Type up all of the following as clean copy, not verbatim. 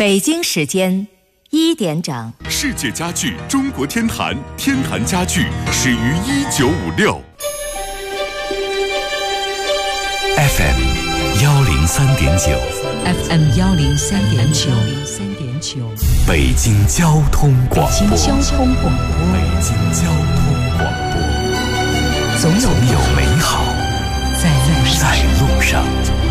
北京时间1点整， 世界家具中国天坛，天坛家具始于1956。 FM 103.9 FM 103.9 北京交通广播。 北京交通广播。 北京交通广播。总有美好在路上。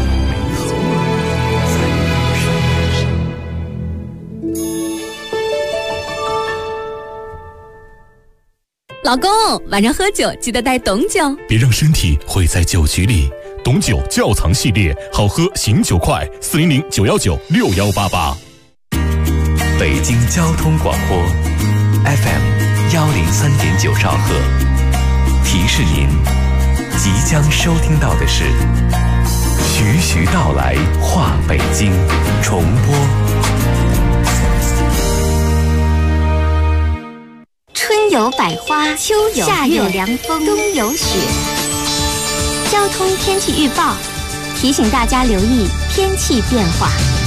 老公，晚上喝酒记得带董酒， 别让身体毁在酒局里。董酒窖藏系列，好喝醒酒快，400-919-6188。 北京交通广播 FM 103.9兆赫，提示您，即将收听到的是徐徐道来话北京重播。 春有百花，秋有夏有凉风，冬有雪。交通天气预报提醒大家留意天气变化。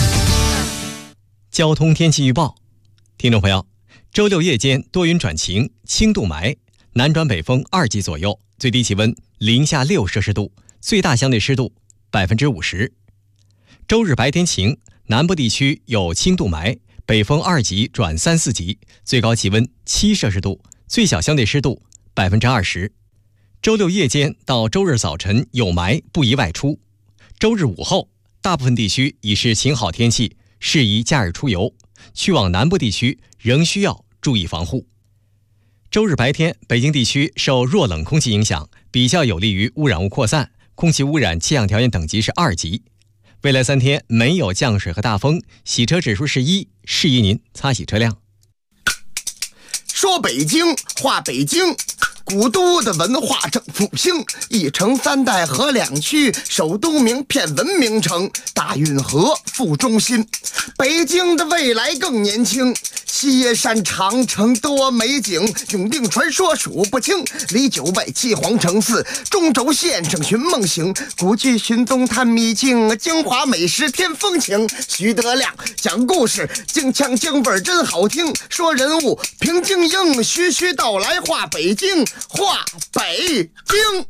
交通天气预报，听众朋友，周六夜间多云转晴，轻度霾，南转北风2级左右，最低气温零下6摄氏度，最大相对湿度50%。周日白天晴，南部地区有轻度霾，北风2级转3、4级，最高气温7摄氏度，最小相对湿度20%。周六夜间到周日早晨有霾，不宜外出。周日午后，大部分地区已是晴好天气，适宜假日出游。去往南部地区仍需要注意防护。周日白天，北京地区受弱冷空气影响，比较有利于污染物扩散，空气污染气象条件等级是2级。未来3天没有降水和大风，洗车指数是1，适宜您擦洗车辆。 说北京话北京，古都的文化正复兴，一城3代河2区，首都名片文明城，大运河副中心。北京的未来更年轻，西山长城多美景，永定传说数不清，离9外7皇城4，中轴线上寻梦行，古迹寻踪探秘境，京华美食添风情。徐德亮讲故事，京腔京味真好听，说人物评京英，徐徐道来话北京，话北京。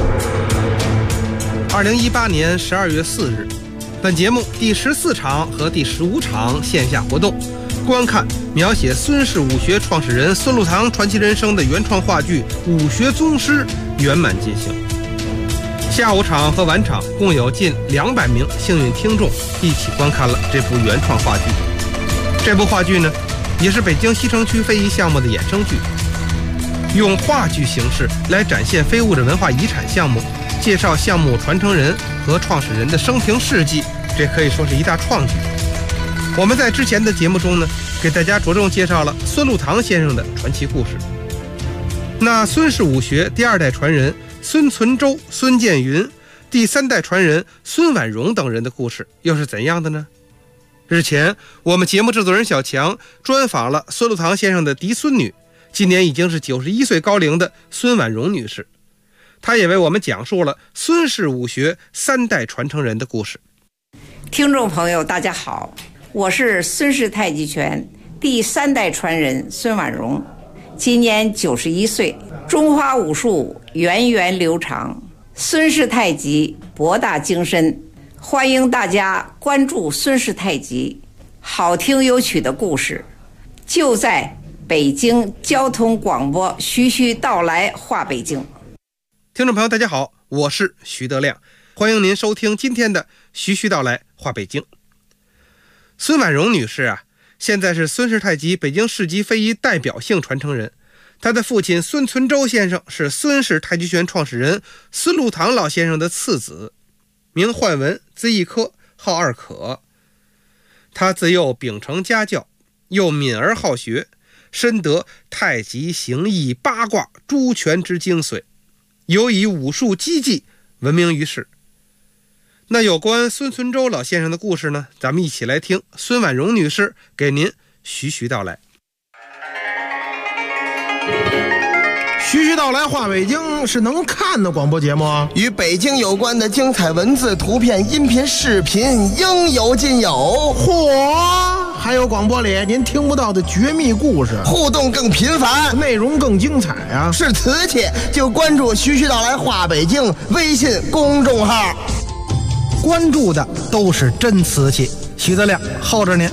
2018年12月4日，本节目第14场和第15场线下活动，观看描写孙氏武学创始人孙禄堂传奇人生的原创话剧《武学宗师》圆满进行。下午场和晚场共有近200名幸运听众一起观看了这部原创话剧。这部话剧呢，也是北京西城区非遗项目的衍生剧，用话剧形式来展现非物质文化遗产项目，介绍项目传承人和创始人的生平事迹，这可以说是一大创举。我们在之前的节目中呢，给大家着重介绍了孙禄堂先生的传奇故事。那孙氏武学第2代传人孙存周、孙建云，第3代传人孙婉容等人的故事又是怎样的呢？日前，我们节目制作人小强专访了孙禄堂先生的嫡孙女，今年已经是91岁高龄的孙婉容女士，她也为我们讲述了孙氏武学3代传承人的故事。 听众朋友大家好，我是孙氏太极拳第3代传人孙婉容，今年91岁，中华武术源远流长，孙氏太极博大精深，欢迎大家关注孙氏太极，好听有趣的故事就在北京交通广播徐徐道来话北京。 听众朋友大家好，我是徐德亮，欢迎您收听今天的徐徐道来话北京。孙婉容女士啊，现在是孙氏太极北京市级非遗代表性传承人。她的父亲孙存周先生是孙氏太极拳创始人孙禄堂老先生的次子，名焕文，字义科，号二可。他自幼秉承家教，又敏而好学，深得太极形意八卦诸拳之精髓，尤以武术击技闻名于世。那有关孙存周老先生的故事呢，咱们一起来听孙婉容女士给您徐徐道来。 徐徐道来话北京是能看的广播节目， 与北京有关的精彩文字、图片、音频、视频应有尽有。 嚯， 还有广播里您听不到的绝密故事， 互动更频繁， 内容更精彩啊！ 是瓷器就关注徐徐道来话北京微信公众号， 关注的都是真瓷器。许德亮候着您。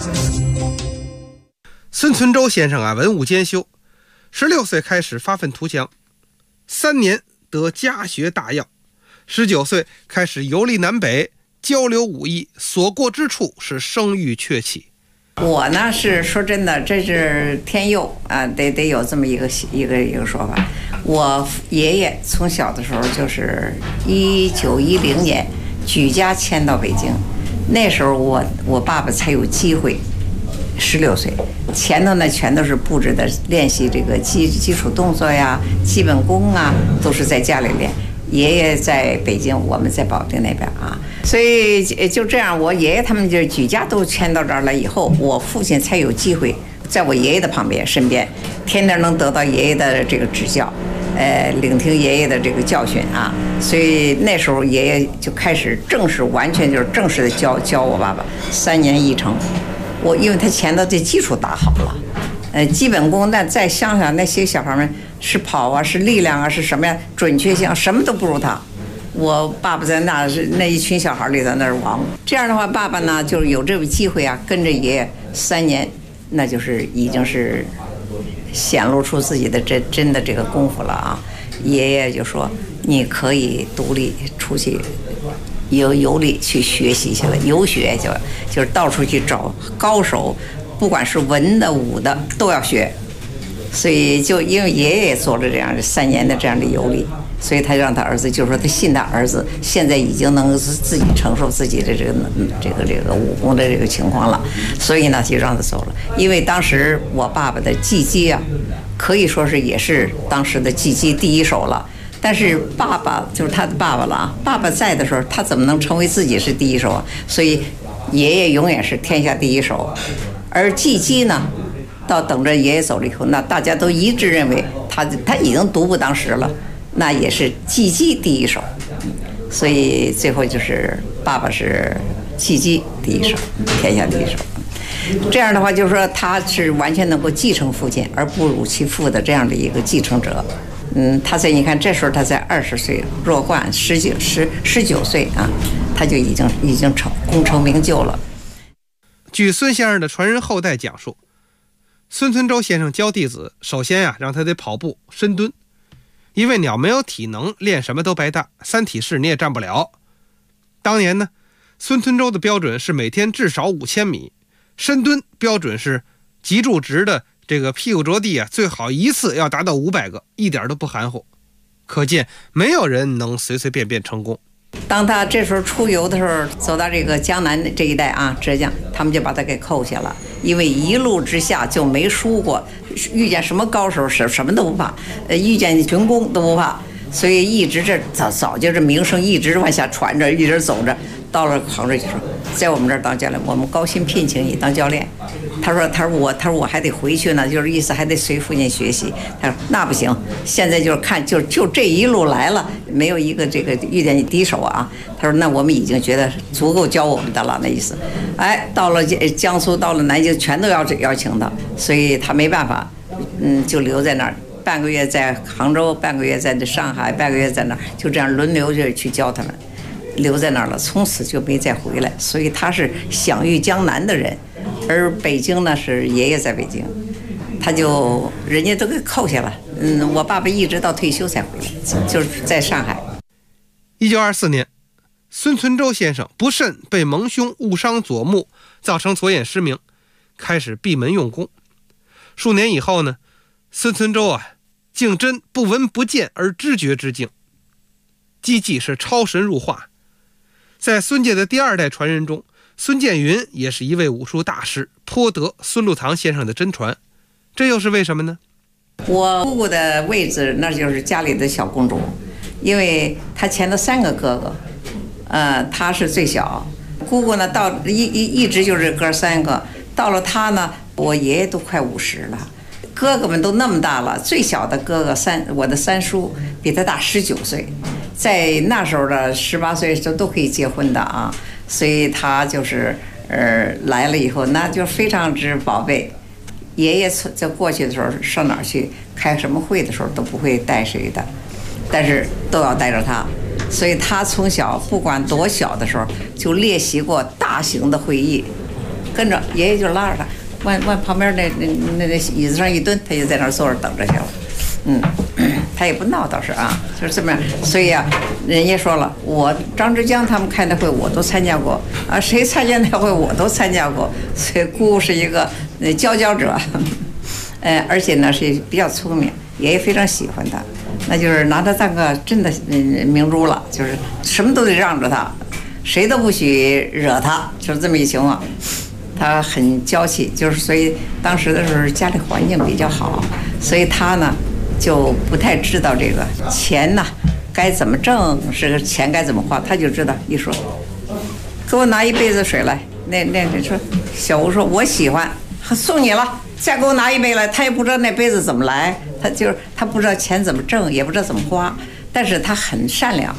孙存周先生啊，文武兼修，16岁开始发愤图强，3年得家学大要，19岁开始游历南北，交流武艺，所过之处是声誉鹊起。 我呢是说真的，这是天佑啊，得有这么一个说法。我爷爷从小的时候就是1910年举家迁到北京，那时候我爸爸才有机会，16岁，前头呢全都是布置的练习这个基础动作呀、基本功啊，都是在家里练。爷爷在北京，我们在保定那边啊，所以就这样，我爷爷他们就举家都迁到这儿来以后，我父亲才有机会在我爷爷的身边，天天能得到爷爷的这个指教，聆听爷爷的这个教训啊，所以那时候爷爷就开始完全就是正式的教我爸爸，3年1成。因为他前头这基础打好了，基本功，那再想想那些小孩们是跑啊，是力量啊，是什么呀，准确性什么都不如他。我爸爸在那一群小孩里头那是王。这样的话，爸爸呢就有这个机会啊，跟着爷爷3年，那就是已经是显露出自己的真的这个功夫了啊。爷爷就说你可以独立出去游历去学习去了，游学就是到处去找高手，不管是文的武的都要学。所以就因为爷爷也做了这样的3年的这样的游历，所以他让他儿子，就是说他信他儿子现在已经能自己承受自己的这个武功的这个情况了，所以呢就让他走了。因为当时我爸爸的技击啊，可以说是也是当时的技击第一手了。但是爸爸就是他的爸爸了啊，爸爸在的时候，他怎么能成为自己是第一手啊？所以爷爷永远是天下第一手，而技击呢，到等着爷爷走了以后，那大家都一致认为他已经独步当时了，那也是技击第一手，所以最后就是爸爸是技击第一手，天下第一手。这样的话，就是说他是完全能够继承父亲而不辱其父的这样的一个继承者。他在你看这时候他才20岁，弱冠19岁啊，他就已经功成名就了。 据孙先生的传人后代讲述，孙存周先生教弟子，首先让他得跑步深蹲，因为鸟没有体能，练什么都白搭，3体式你也站不了。当年呢，孙存周的标准是每天至少5000米，深蹲标准是脊柱直的这个屁股着地最好一次要达到500个，一点都不含糊。可见没有人能随随便便成功。 当他这时候出游的时候，走到这个江南这一带啊，浙江，他们就把他给扣下了，因为一路之下就没输过，遇见什么高手什么都不怕，遇见群攻都不怕，所以一直这早就这名声一直往下传着，一直走着，到了杭州就说，在我们这儿当教练，我们高薪聘请你当教练。他说我还得回去呢，就是意思还得随父亲学习。他说那不行，现在就是看就这一路来了，没有一个这个遇见你第一手啊。他说那我们已经觉得足够教我们的了，那意思。到了江苏，到了南京，全都要邀请他，所以他没办法，就留在那儿。半个月在杭州，半个月在上海，半个月在那儿，就这样轮流就去教他们，留在那儿了，从此就没再回来。所以他是享誉江南的人，而北京呢是爷爷在北京，他就人家都给扣下了。我爸爸一直到退休才回来，就是在上海。 1924年，孙存周先生不慎被蒙兄误伤左目，造成左眼失明，开始闭门用功。数年以后呢，孙存周竟真不闻不见而知觉之境，机技是超神入化。在孙家的第2代传人中，孙建云也是一位武术大师，颇得孙禄堂先生的真传。这又是为什么呢？ 我姑姑的位置那就是家里的小公主，因为她前头3个哥哥，她是最小。姑姑呢到一直就是哥3个，到了她呢，我爷爷都快50了，哥哥们都那么大了，最小的哥哥我的3叔比他大19岁，在那时候的18岁都可以结婚的啊，所以他就是来了以后，那就非常之宝贝。爷爷在过去的时候，上哪儿去开什么会的时候都不会带谁的，但是都要带着他。所以他从小不管多小的时候就练习过大型的会议，跟着爷爷就拉着他往旁边那椅子上一蹲，他就在那儿坐着等着去了。他也不闹倒是啊，就是这么样。所以啊，人家说了，我张之江他们开的会我都参加过啊，谁参加那会我都参加过。所以姑姑是一个佼佼者，而且呢是比较聪明，爷爷非常喜欢他，那就是拿他当个真的明珠了，就是什么都得让着他，谁都不许惹他，就是这么一情况。他很娇气，就是所以当时的时候家里环境比较好，所以他呢就不太知道这个钱呢该怎么挣，这个钱该怎么花，他就知道一说给我拿一杯子水来，那说小吴说我喜欢送你了，再给我拿一杯来，他也不知道那杯子怎么来，他不知道钱怎么挣，也不知道怎么花，但是他很善良。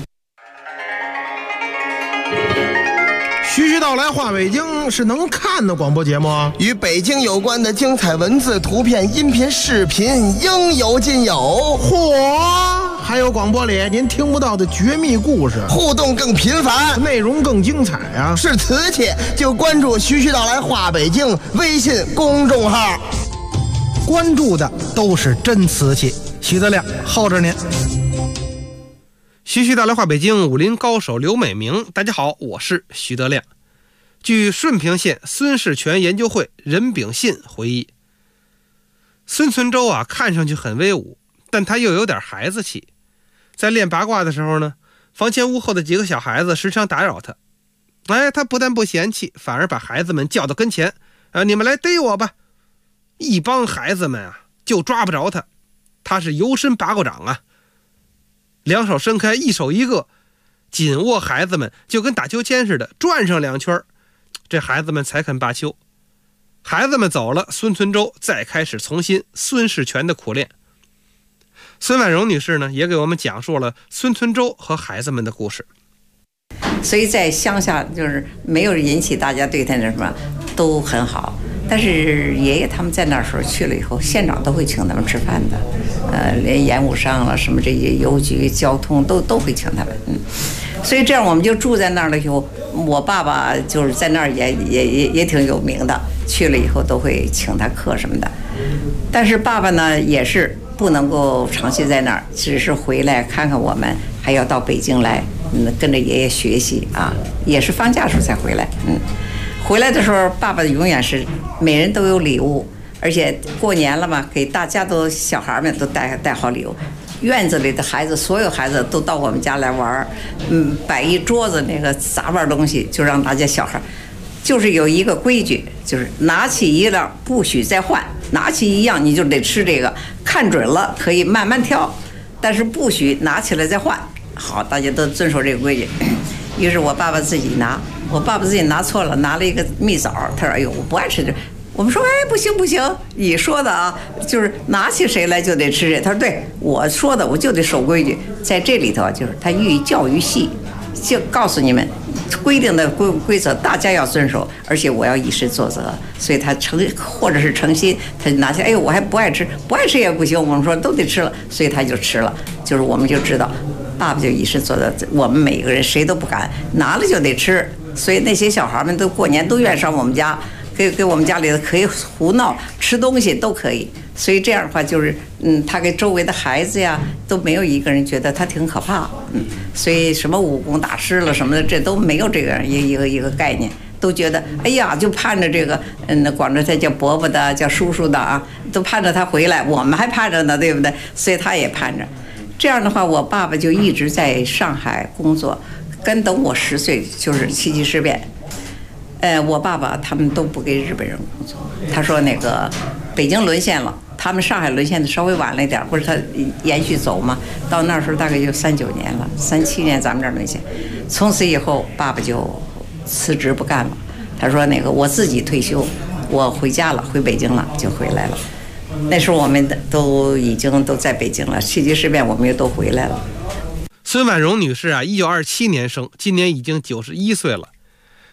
徐徐道来话北京是能看的广播节目啊， 与北京有关的精彩文字、图片、音频、视频应有尽有。 嚯，还有广播里您听不到的绝密故事， 互动更频繁， 内容更精彩啊！ 是瓷器就关注徐徐道来话北京微信公众号， 关注的都是真瓷器。徐德亮候着您。徐徐道来话北京，武林高手刘美明，大家好，我是徐德亮。据顺平县孙氏泉研究会任炳信回忆，孙存周啊，看上去很威武，但他又有点孩子气。在练八卦的时候呢，房前屋后的几个小孩子时常打扰他，他不但不嫌弃，反而把孩子们叫到跟前，你们来逮我吧。一帮孩子们啊，就抓不着他，他是游身八卦掌啊，两手伸开，一手一个，紧握孩子们，就跟打秋千似的，转上2圈，这孩子们才肯罢休。孩子们走了，孙存周再开始重新孙氏泉的苦练。孙婉容女士呢，也给我们讲述了孙存周和孩子们的故事。 所以在乡下就是没有引起大家对他那什么都很好，但是爷爷他们在那时候去了以后，县长都会请他们吃饭的，连盐务商了什么这些邮局交通都会请他们。所以这样我们就住在那儿了以后，我爸爸就是在那儿也挺有名的，去了以后都会请他客什么的。但是爸爸呢也是不能够长期在那儿，只是回来看看我们，还要到北京来，跟着爷爷学习啊，也是放假时候才回来。回来的时候，爸爸永远是每人都有礼物，而且过年了嘛，给大家都小孩们都带好礼物。院子里的孩子，所有孩子都到我们家来玩，摆一桌子那个杂玩东西，就让大家小孩，就是有一个规矩，就是拿起一样不许再换，拿起一样你就得吃这个，看准了可以慢慢挑，但是不许拿起来再换。好，大家都遵守这个规矩。于是我爸爸自己拿，我爸爸自己拿错了，拿了一个蜜枣，他说：“哎呦，我不爱吃这。”我们说：“哎，不行不行，你说的啊，就是拿起谁来就得吃谁。”他说：“对，我说的，我就得守规矩。”在这里头，就是他寓意教育系，就告诉你们规定的规则，大家要遵守，而且我要以身作则。所以他或者是诚心，他就拿起，哎呦，我还不爱吃，不爱吃也不行。我们说都得吃了，所以他就吃了。就是我们就知道，爸爸就以身作则，我们每个人谁都不敢拿了就得吃。所以那些小孩们都过年都愿上我们家。给我们家里的可以胡闹吃东西都可以，所以这样的话就是他给周围的孩子呀都没有一个人觉得他挺可怕，所以什么武功大师了什么的这都没有这个一个概念，都觉得哎呀就盼着这个管着他叫伯伯的叫叔叔的啊，都盼着他回来，我们还盼着呢，对不对？所以他也盼着。这样的话，我爸爸就一直在上海工作，等我10岁就是7七事变。我爸爸他们都不给日本人工作，他说那个北京沦陷了，他们上海沦陷的稍微晚了一点，不是他延续走嘛，到那时候大概就39年了，37年咱们这儿沦陷，从此以后爸爸就辞职不干了，他说那个我自己退休，我回家了，回北京了，就回来了。那时候我们都已经都在北京了，7七事变我们又都回来了。 孙婉容女士啊，1927年生，今年已经91岁了。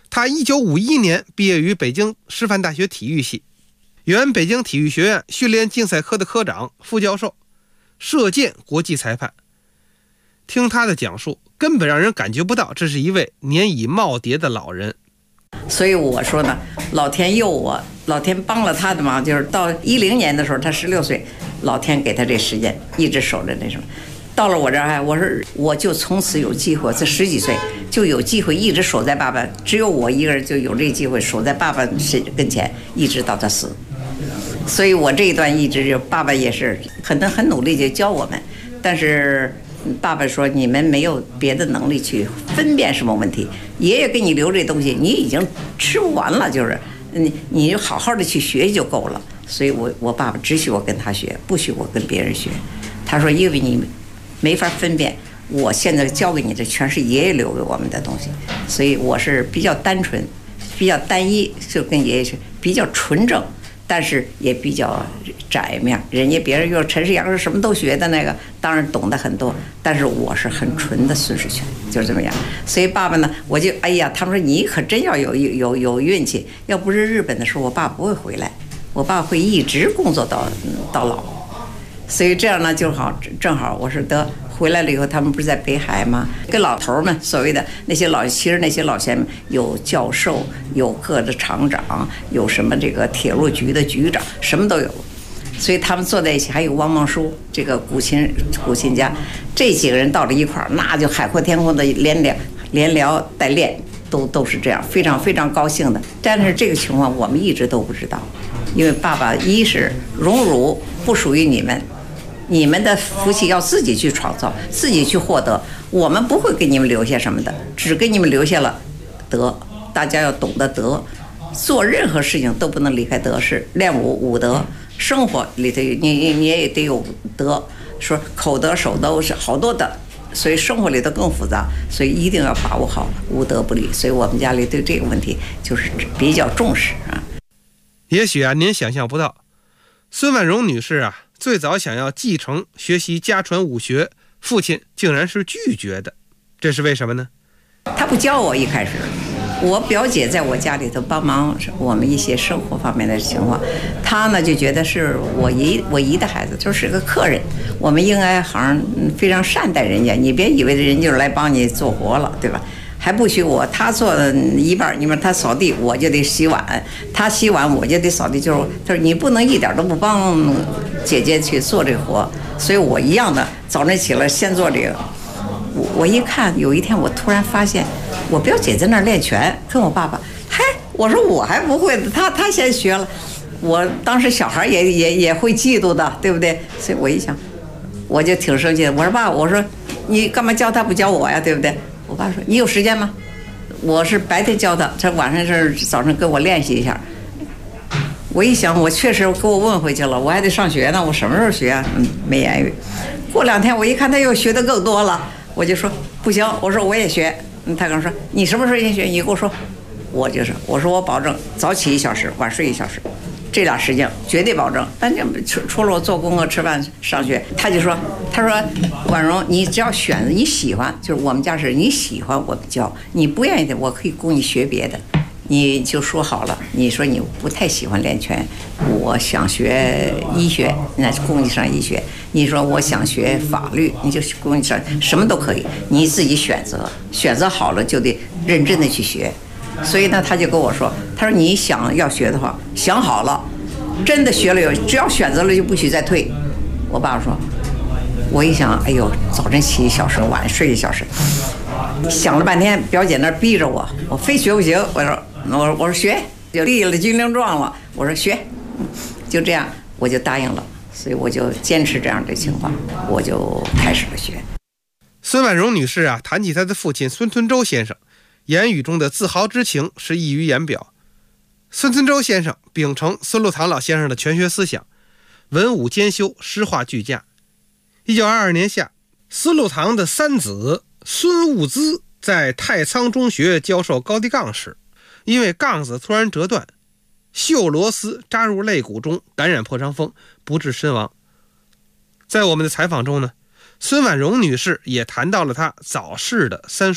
他1951年毕业于北京师范大学体育系，原北京体育学院训练竞赛科的科长、副教授，射箭国际裁判。听他的讲述，根本让人感觉不到这是一位年已耄耋的老人。 所以我说呢，老天佑我，老天帮了他的忙，就是到10年的时候，他16岁，老天给他这时间一直守着那什么。到了我这儿，我说我就从此有机会，这10几岁就有机会一直守在爸爸，只有我一个人就有这个机会守在爸爸跟前，一直到他死。所以我这一段一直就爸爸也是很努力就教我们，但是爸爸说你们没有别的能力去分辨什么问题，爷爷给你留这东西，你已经吃不完了，就是你好好的去学就够了。所以我爸爸只许我跟他学，不许我跟别人学。他说因为你没法分辨，我现在教给你的全是爷爷留给我们的东西，所以我是比较单纯，比较单一，就跟爷爷是比较纯正，但是也比较窄面。人家别人又陈世阳是什么都学的那个，当然懂得很多，但是我是很纯的孙世全，就是这么样。所以爸爸呢，我就哎呀，他们说你可真要有运气，要不是日本的时候，我爸不会回来，我爸会一直工作到老。所以这样呢就好，正好我是得回来了以后，他们不是在北海吗？跟老头们所谓的那些其实那些老先生有教授，有各的厂长，有什么这个铁路局的局长，什么都有。所以他们坐在一起，还有汪孟舒这个古琴家，这几个人到了一块儿，那就海阔天空的连聊带练，都是这样，非常非常高兴的。但是这个情况我们一直都不知道，因为爸爸一是荣辱不属于你们。你们的福气要自己去创造，自己去获得，我们不会给你们留下什么的，只给你们留下了德。大家要懂得德，做任何事情都不能离开德，是练武德，生活里头你也得有德，说口德手德是好多的，所以生活里头更复杂，所以一定要把握好，无德不立。所以我们家里对这个问题就是比较重视啊。 也许啊，您想象不到，孙婉容女士啊，最早想要继承学习家传武学，父亲竟然是拒绝的，这是为什么呢？ 他不教我，一开始我表姐在我家里头帮忙我们一些生活方面的情况，她呢就觉得是我姨的孩子，就是个客人，我们应该好像非常善待人家，你别以为人就是来帮你做活了，对吧？还不许我，他做一半，你们他扫地，我就得洗碗；他洗碗，我就得扫地。就是他说你不能一点都不帮姐姐去做这个活，所以我一样的早晨起来先做这个。我一看，有一天我突然发现，我表姐在那儿练拳，跟我爸爸，嗨，我说我还不会呢，他先学了。我当时小孩也会嫉妒的，对不对？所以我一想，我就挺生气的。我说爸，我说你干嘛教他不教我呀，对不对？我爸说你有时间吗？我是白天教他，这晚上是早上跟我练习一下。我一想，我确实给我问回去了，我还得上学呢，我什么时候学啊？没言语。过2天我一看他又学得更多了，我就说不行，我说我也学。他跟我说你什么时候先学？你给我说。我说我保证早起1小时，晚睡1小时，这俩时间绝对保证。但除了我做功课、吃饭、上学，他说婉容，你只要选择你喜欢，就是我们家是你喜欢我们教，你不愿意的我可以供你学别的，你就说好了。你说你不太喜欢练拳，我想学医学，那就供你上医学。你说我想学法律，你就供你上，什么都可以，你自己选择，选择好了就得认真的去学。所以呢，他就跟我说，他说你想要学的话，想好了，真的学了只要选择了就不许再退。我爸爸说，我一想，哎呦，早晨起1小时，晚上睡1小时，想了半天，表姐那逼着我，我非学不行。我说学，就立了军令状了。我说学，就这样我就答应了。所以我就坚持这样的情况，我就开始了学。 孙婉容女士啊，谈起她的父亲孙存周先生，言语中的自豪之情是溢于言表。孙存周先生秉承孙禄堂老先生的全学思想，文武兼修，诗画俱佳。1922年夏，孙禄堂的3子孙务兹在太仓中学教授高低杠时，因为杠子突然折断，锈螺丝扎入肋骨中，感染破伤风，不治身亡。在我们的采访中呢，孙婉容女士也谈到了她早逝的3叔。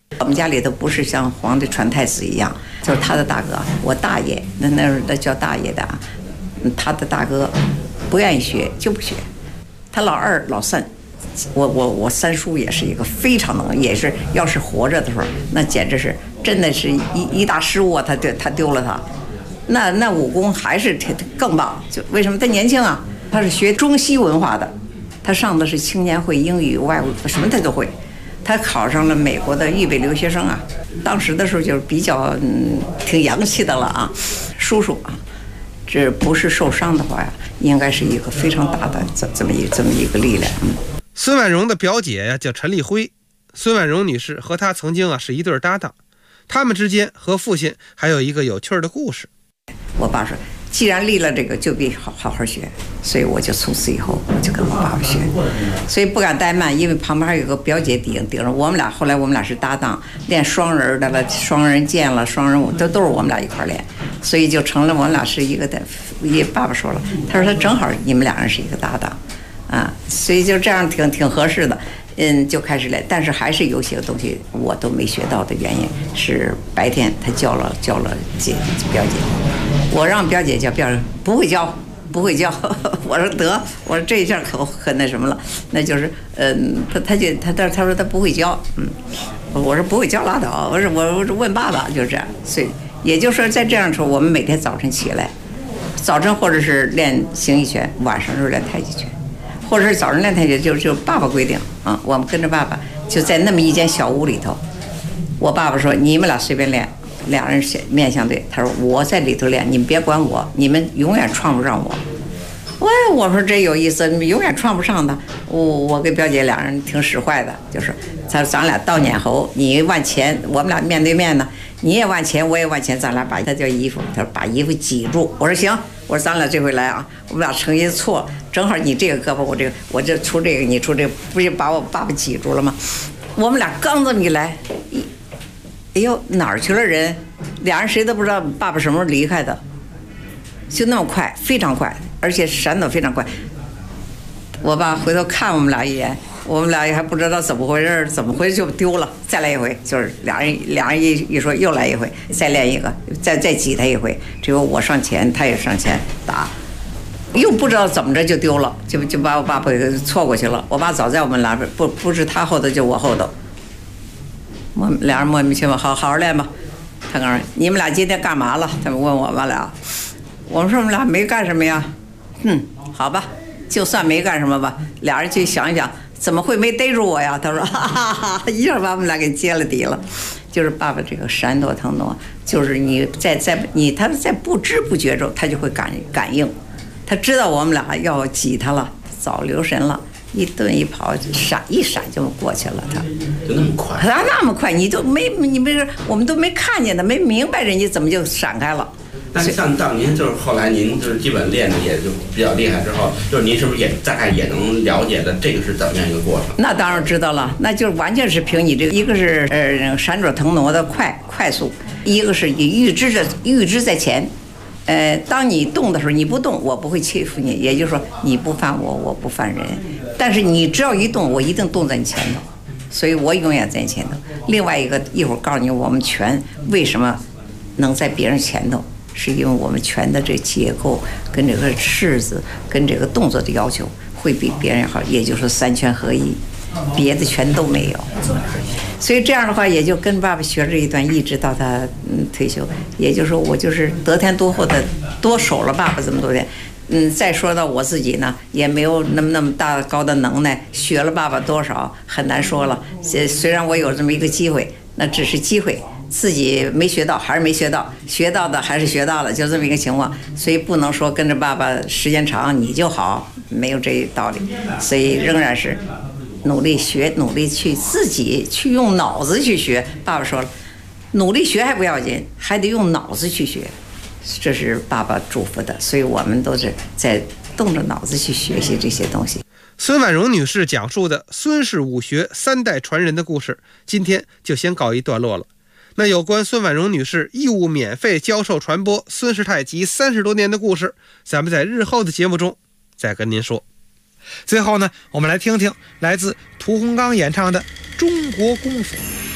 我们家里头不是像皇帝传太子一样，就是他的大哥，我大爷，那叫大爷的，他的大哥不愿意学就不学，他老二老三，我三叔也是一个非常能，也是要是活着的时候，那简直是真的是一大失误啊，他丢了他，那武功还是更棒，就为什么他年轻啊？他是学中西文化的，他上的是青年会，英语外语什么他都会。他考上了美国的预备留学生啊，当时的时候就是比较挺洋气的了啊，叔叔啊，这不是受伤的话呀，应该是一个非常大的这么一个力量。 孙婉容的表姐呀叫陈丽辉，孙婉容女士和她曾经是一对搭档，他们之间和父亲还有一个有趣的故事。 我爸说，既然立了这个，就必好好学，所以我就从此以后我就跟我爸爸学，所以不敢怠慢，因为旁边还有个表姐顶着我们俩。后来我们俩是搭档，练双人的了，双人剑了，双人舞都是我们俩一块练，所以就成了我们俩是一个的。也爸爸说了，他说他正好你们两人是一个搭档，啊，所以就这样挺合适的。就开始练，但是还是有些东西我都没学到的原因是白天他教了表姐，我让表姐教，表姐不会教，我说得，我说这一下可那什么了，那就是他说他不会教，我说不会教拉倒，我说问爸爸，就是这样，所以也就是说在这样的时候，我们每天早晨起来，早晨或者是练形意拳，晚上是练太极拳。或者是早上练太极，就爸爸规定啊，我们跟着爸爸就在那么一间小屋里头。我爸爸说：“你们俩随便练，两人面相对。”他说：“我在里头练，你们别管我，你们永远创不上我。”我说这有意思，你们永远创不上的。我跟表姐两人挺使坏的，就是他说咱俩倒撵猴，你往前，我们俩面对面呢，你也往前，我也往前，咱俩把他叫衣服，他说把衣服挤住。我说行。我说咱俩这回来啊，我们俩成一错，正好你这个胳膊我这个，我这出这个你出这个，不是把我爸爸挤住了吗？我们俩刚这么一来，哎呦哪儿去了人？俩人谁都不知道爸爸什么时候离开的，就那么快，非常快，而且闪躲非常快。我爸回头看我们俩一眼，我们俩也还不知道怎么回事就丢了，再来一回，就是俩人一说又来一回，再练一个，再挤他一回，只有我上前，他也上前打，又不知道怎么着就丢了，就把我爸爸给错过去了。我爸早在我们俩不是他后头就我后头，我们俩人莫名其妙，好好练吧。他告诉你们俩今天干嘛了？他们问我们俩，我们说我们俩没干什么呀。好吧。就算没干什么吧，俩人去想一想，怎么会没逮住我呀？他说，哈哈哈，一下把我们俩给接了底了。就是爸爸这个闪躲腾挪，就是你他在不知不觉中，他就会感应，他知道我们俩要挤他了，早留神了，一顿一跑，一闪就过去了。他就那么快？ 他那么快，你我们都没看见的，没明白人家怎么就闪开了。 但是像到您就是后来您就是基本练的也就比较厉害之后，就是您是不是也大概也能了解的这个是怎么样一个过程？那当然知道了，那就是完全是凭你这个，一个是闪躲腾挪的快速，一个是你预知在前。当你动的时候，你不动，我不会欺负你，也就是说你不犯我，我不犯人。但是你只要一动，我一定动在你前头，所以我永远在你前头。另外一个，一会儿告诉你我们拳为什么能在别人前头。是因为我们拳的这结构跟这个式子跟这个动作的要求会比别人好，也就是三拳合一，别的拳都没有。所以这样的话，也就跟爸爸学这一段，一直到他退休。也就是说，我就是得天独厚的多守了爸爸这么多年。再说到我自己呢，也没有那么大高的能耐，学了爸爸多少很难说了。虽然我有这么一个机会，那只是机会。自己没学到还是没学到，学到的还是学到了，就这么一个情况。所以不能说跟着爸爸时间长你就好，没有这道理。所以仍然是努力学，努力去自己去用脑子去学。爸爸说了，努力学还不要紧，还得用脑子去学，这是爸爸嘱咐的。所以我们都是在动着脑子去学习这些东西。 孙婉容女士讲述的孙氏武学3代传人的故事，今天就先告一段落了。那有关孙婉容女士义务免费教授传播孙氏太极30多年的故事，咱们在日后的节目中再跟您说。最后呢，我们来听听来自屠洪刚演唱的《中国功夫》。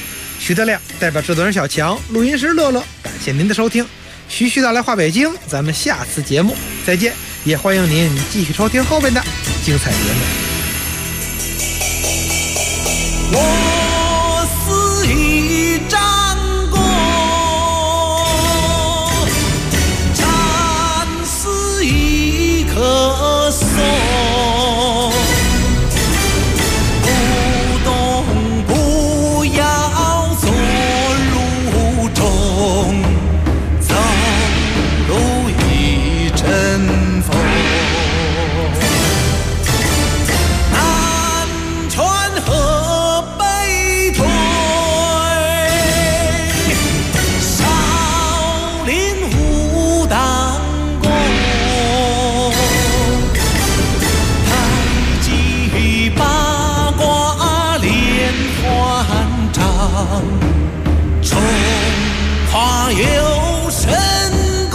徐德亮代表制作人小强，录音师乐乐，感谢您的收听。徐徐道来话北京，咱们下次节目再见，也欢迎您继续收听后面的精彩节目。 我是一张弓，战是一棵松，不动不要坐路中，走路一阵风。中华有神功，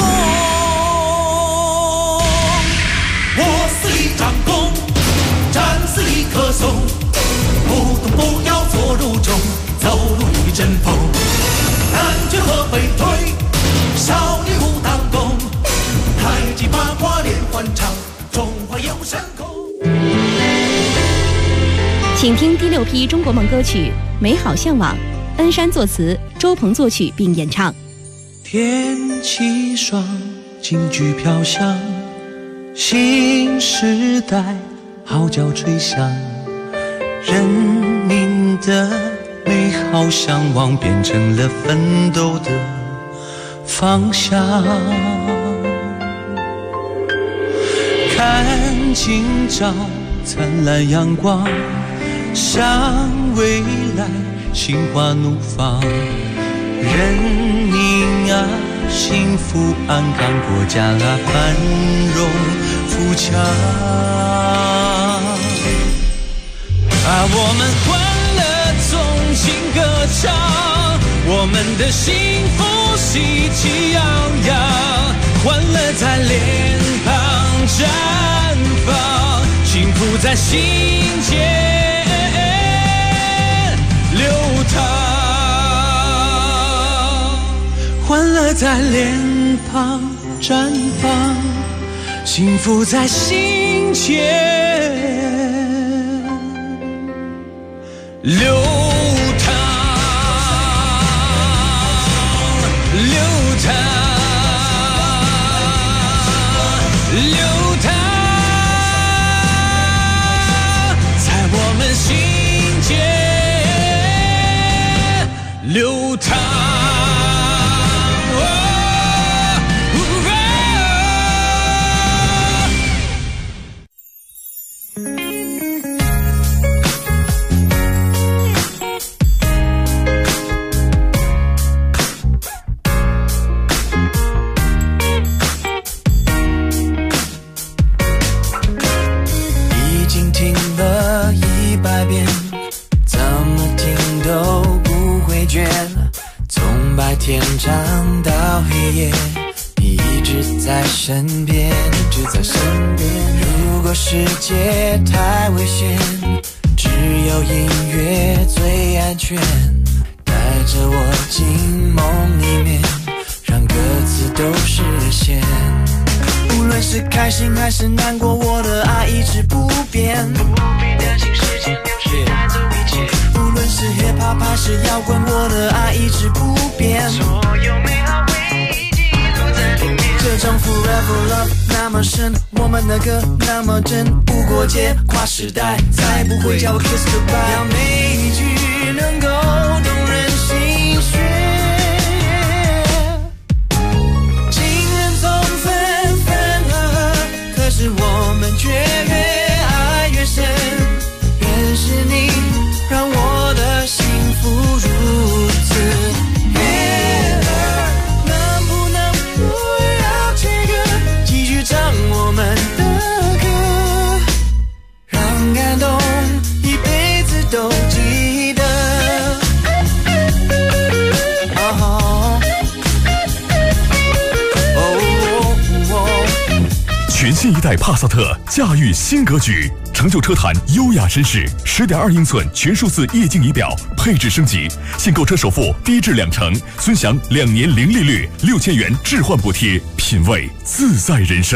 我是一张弓，战是一棵松，不动不要坐路中，走路一阵风。南拳和北推，少林武当功，太极八卦连环掌，中华有神功。 请听第6批中国梦歌曲《美好向往》，恩山作词，周鹏作曲并演唱。 天气爽，京剧飘香，新时代号角吹响，人民的美好向往变成了奋斗的方向。看今朝灿烂阳光，向未来心花怒放，人民啊幸福安康，国家啊繁荣富强。我们欢乐纵情歌唱，我们的幸福喜气洋洋，欢乐在脸庞绽放，幸福在心间流淌，欢乐在脸庞绽放，幸福在心间流淌，流淌，流淌，在我们心间流淌。 已经听了100遍，怎么听都不会倦，从白天唱到黑夜，你一直在身边，一直在身边。如果世界太危险，只有音乐最安全，带着我进梦里面，让歌词都实现。无论是开心还是难过，我的爱一直不变，不必担心时间流逝带走一切。无论是 hip hop 还是摇滚，我的爱一直不变，所有美好回忆记录在里面。这种 forever love 那么深，我们的歌那么真，无国界跨时代，再不会叫我 kiss goodbye。要每一句能够动人心弦。可是我们却越爱越深，原是你让我的幸福如此。月儿能不能不要切割，继续唱我们的歌，让感动一辈子都记得。 新一代帕萨特驾驭新格局，成就车坛优雅绅士。10.2英寸全数字液晶仪表，配置升级，现购车首付低至20%，尊享2年零利率，6000元置换补贴，品味自在人生。